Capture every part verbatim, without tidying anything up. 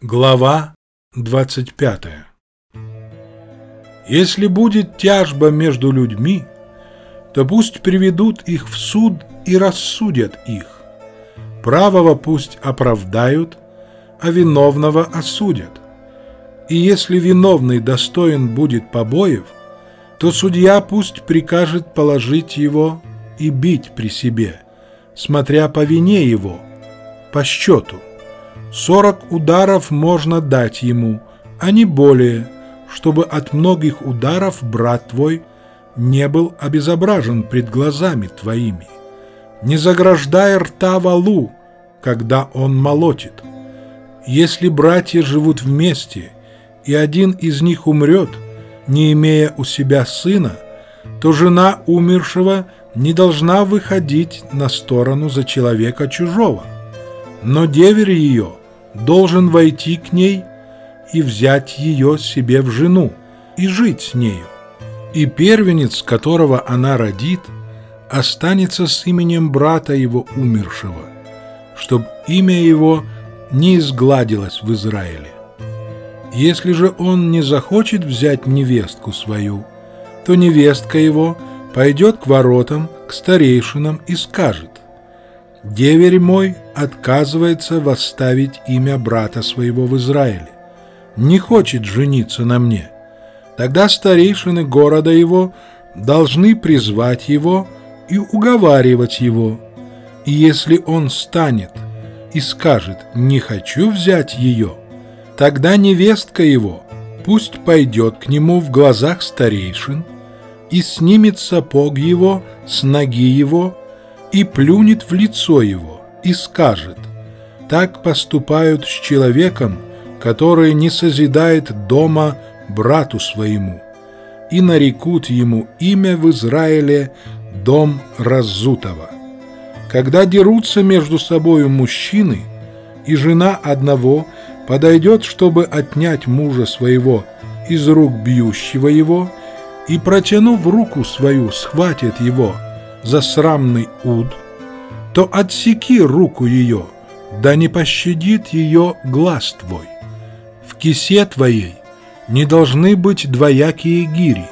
Глава двадцать пятая. Если будет тяжба между людьми, то пусть приведут их в суд и рассудят их. Правого пусть оправдают, а виновного осудят. И если виновный достоин будет побоев, то судья пусть прикажет положить его и бить при себе, смотря по вине его, по счету. Сорок ударов можно дать ему, а не более, чтобы от многих ударов брат твой не был обезображен пред глазами твоими. Не заграждай рта валу, когда он молотит. Если братья живут вместе, и один из них умрет, не имея у себя сына, то жена умершего не должна выходить на сторону за человека чужого, но деверь ее должен войти к ней и взять ее себе в жену и жить с нею. И первенец, которого она родит, останется с именем брата его умершего, чтоб имя его не изгладилось в Израиле. Если же он не захочет взять невестку свою, то невестка его пойдет к воротам, к старейшинам и скажет: «Деверь мой отказывается восставить имя брата своего в Израиле, не хочет жениться на мне». Тогда старейшины города его должны призвать его и уговаривать его. И если он станет и скажет: «Не хочу взять ее», тогда невестка его пусть пойдет к нему в глазах старейшин и снимет сапог его с ноги его и плюнет в лицо его, и скажет: «Так поступают с человеком, который не созидает дома брату своему», и нарекут ему имя в Израиле «Дом раззутого». Когда дерутся между собою мужчины, и жена одного подойдет, чтобы отнять мужа своего из рук бьющего его, и, протянув руку свою, схватит его за срамный уд, то отсеки руку ее, да не пощадит ее глаз твой. В кисе твоей не должны быть двоякие гири,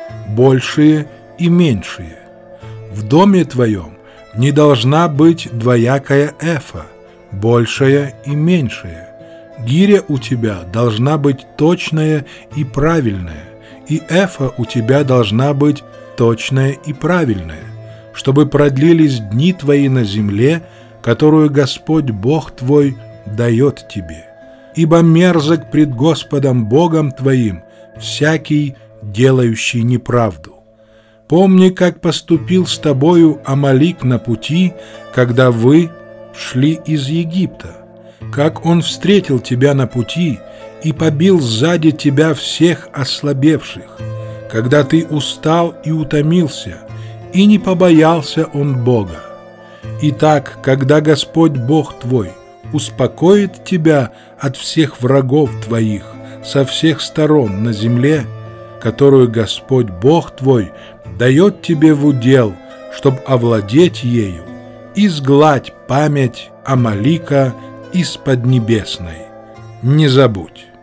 большие и меньшие. В доме твоем не должна быть двоякая эфа, большая и меньшая. Гиря у тебя должна быть точная и правильная, и эфа у тебя должна быть точная и правильная, чтобы продлились дни твои на земле, которую Господь Бог твой дает тебе. Ибо мерзок пред Господом Богом твоим всякий, делающий неправду. Помни, как поступил с тобою Амалик на пути, когда вы шли из Египта, как он встретил тебя на пути и побил сзади тебя всех ослабевших, когда ты устал и утомился, и не побоялся он Бога. Итак, когда Господь Бог твой успокоит тебя от всех врагов твоих со всех сторон на земле, которую Господь Бог твой дает тебе в удел, чтоб овладеть ею, изгладь память Амалика из Поднебесной. Не забудь.